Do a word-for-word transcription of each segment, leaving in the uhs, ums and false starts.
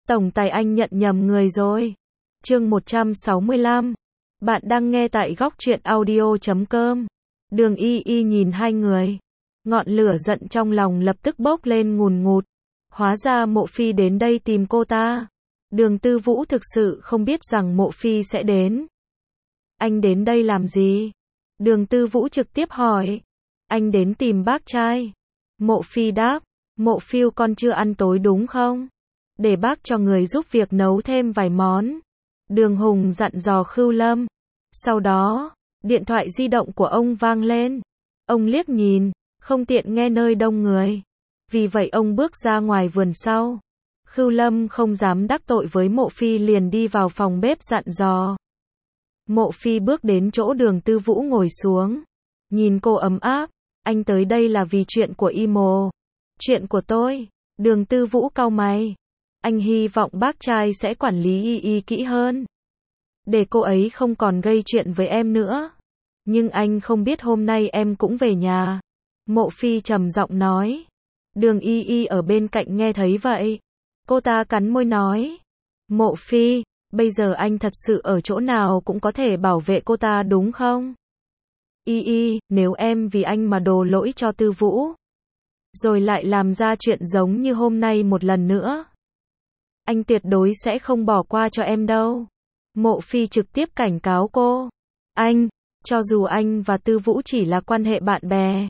Tổng tài anh nhận nhầm người rồi. Chương một trăm sáu mươi lăm. Bạn đang nghe tại góc truyện audio chấm com. Đường Y Y nhìn hai người. Ngọn lửa giận trong lòng lập tức bốc lên ngùn ngụt. Hóa ra Mộ Phi đến đây tìm cô ta. Đường Tư Vũ thực sự không biết rằng Mộ Phi sẽ đến. Anh đến đây làm gì? Đường Tư Vũ trực tiếp hỏi. Anh đến tìm bác trai. Mộ Phi đáp. Mộ Phiêu con chưa ăn tối đúng không? Để bác cho người giúp việc nấu thêm vài món. Đường Hùng dặn dò Khưu Lâm. Sau đó, điện thoại di động của ông vang lên. Ông liếc nhìn, không tiện nghe nơi đông người. Vì vậy ông bước ra ngoài vườn sau. Khưu Lâm không dám đắc tội với Mộ Phi liền đi vào phòng bếp dặn dò. Mộ Phi bước đến chỗ Đường Tư Vũ ngồi xuống. Nhìn cô ấm áp. Anh tới đây là vì chuyện của Y Mộ. Chuyện của tôi. Đường Tư Vũ cau mày. Anh hy vọng bác trai sẽ quản lý Y Y kỹ hơn. Để cô ấy không còn gây chuyện với em nữa. Nhưng anh không biết hôm nay em cũng về nhà. Mộ Phi trầm giọng nói. Đường Y Y ở bên cạnh nghe thấy vậy. Cô ta cắn môi nói. Mộ Phi, bây giờ anh thật sự ở chỗ nào cũng có thể bảo vệ cô ta đúng không? Y Y, nếu em vì anh mà đổ lỗi cho Tư Vũ. Rồi lại làm ra chuyện giống như hôm nay một lần nữa. Anh tuyệt đối sẽ không bỏ qua cho em đâu. Mộ Phi trực tiếp cảnh cáo cô. Anh, cho dù anh và Tư Vũ chỉ là quan hệ bạn bè.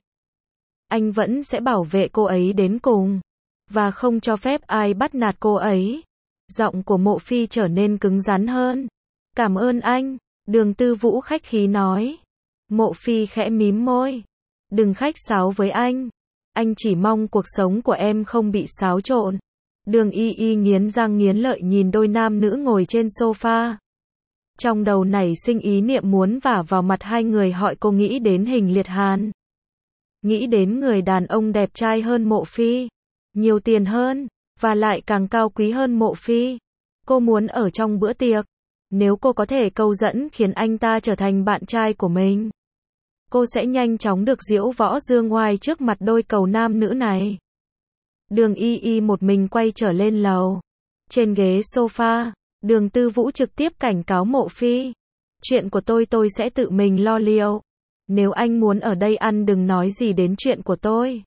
Anh vẫn sẽ bảo vệ cô ấy đến cùng. Và không cho phép ai bắt nạt cô ấy. Giọng của Mộ Phi trở nên cứng rắn hơn. Cảm ơn anh. Đường Tư Vũ khách khí nói. Mộ Phi khẽ mím môi. Đừng khách sáo với anh. Anh chỉ mong cuộc sống của em không bị xáo trộn. Đường Y Y nghiến răng nghiến lợi nhìn đôi nam nữ ngồi trên sofa. Trong đầu nảy sinh ý niệm muốn vả vào mặt hai người, hỏi cô nghĩ đến Hình Liệt Hàn. Nghĩ đến người đàn ông đẹp trai hơn Mộ Phi. Nhiều tiền hơn. Và lại càng cao quý hơn Mộ Phi. Cô muốn ở trong bữa tiệc. Nếu cô có thể câu dẫn khiến anh ta trở thành bạn trai của mình. Cô sẽ nhanh chóng được diễu võ dương oai trước mặt đôi cầu nam nữ này. Đường Y Y một mình quay trở lên lầu. Trên ghế sofa, Đường Tư Vũ trực tiếp cảnh cáo Mộ Phi. Chuyện của tôi tôi sẽ tự mình lo liệu. Nếu anh muốn ở đây ăn đừng nói gì đến chuyện của tôi.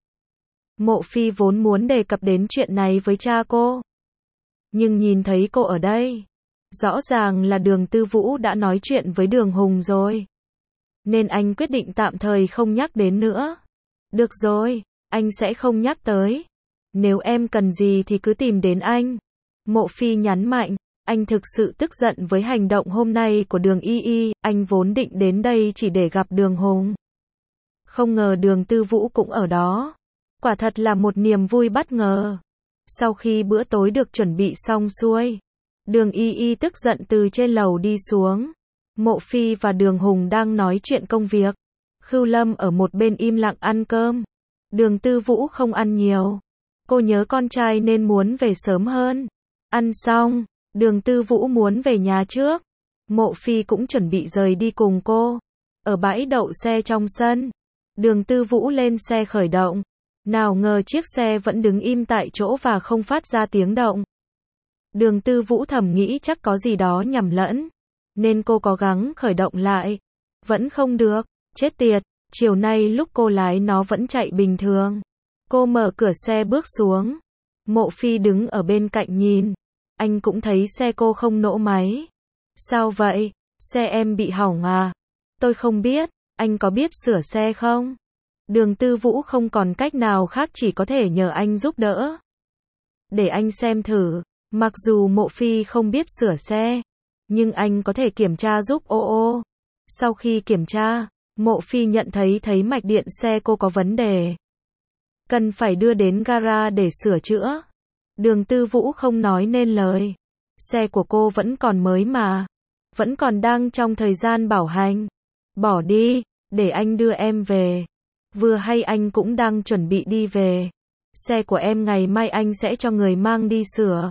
Mộ Phi vốn muốn đề cập đến chuyện này với cha cô. Nhưng nhìn thấy cô ở đây. Rõ ràng là Đường Tư Vũ đã nói chuyện với Đường Hùng rồi. Nên anh quyết định tạm thời không nhắc đến nữa. Được rồi, anh sẽ không nhắc tới. Nếu em cần gì thì cứ tìm đến anh. Mộ Phi nhấn mạnh, anh thực sự tức giận với hành động hôm nay của Đường Y Y, anh vốn định đến đây chỉ để gặp Đường Hùng. Không ngờ Đường Tư Vũ cũng ở đó. Quả thật là một niềm vui bất ngờ. Sau khi bữa tối được chuẩn bị xong xuôi, Đường Y Y tức giận từ trên lầu đi xuống. Mộ Phi và Đường Hùng đang nói chuyện công việc. Khưu Lâm ở một bên im lặng ăn cơm. Đường Tư Vũ không ăn nhiều. Cô nhớ con trai nên muốn về sớm hơn. Ăn xong, Đường Tư Vũ muốn về nhà trước. Mộ Phi cũng chuẩn bị rời đi cùng cô. Ở bãi đậu xe trong sân, Đường Tư Vũ lên xe khởi động. Nào ngờ chiếc xe vẫn đứng im tại chỗ và không phát ra tiếng động. Đường Tư Vũ thầm nghĩ chắc có gì đó nhầm lẫn. Nên cô cố gắng khởi động lại. Vẫn không được. Chết tiệt. Chiều nay lúc cô lái nó vẫn chạy bình thường. Cô mở cửa xe bước xuống. Mộ Phi đứng ở bên cạnh nhìn. Anh cũng thấy xe cô không nổ máy. Sao vậy? Xe em bị hỏng à? Tôi không biết. Anh có biết sửa xe không? Đường Tư Vũ không còn cách nào khác, chỉ có thể nhờ anh giúp đỡ. Để anh xem thử. Mặc dù Mộ Phi không biết sửa xe, nhưng anh có thể kiểm tra giúp ô ô. Sau khi kiểm tra, Mộ Phi nhận thấy thấy mạch điện xe cô có vấn đề. Cần phải đưa đến gara để sửa chữa. Đường Tư Vũ không nói nên lời. Xe của cô vẫn còn mới mà. Vẫn còn đang trong thời gian bảo hành. Bỏ đi, để anh đưa em về. Vừa hay anh cũng đang chuẩn bị đi về. Xe của em ngày mai anh sẽ cho người mang đi sửa.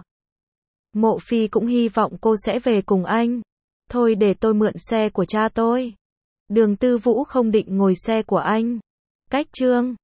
Mộ Phi cũng hy vọng cô sẽ về cùng anh. Thôi để tôi mượn xe của cha tôi. Đường Tư Vũ không định ngồi xe của anh. Cách chương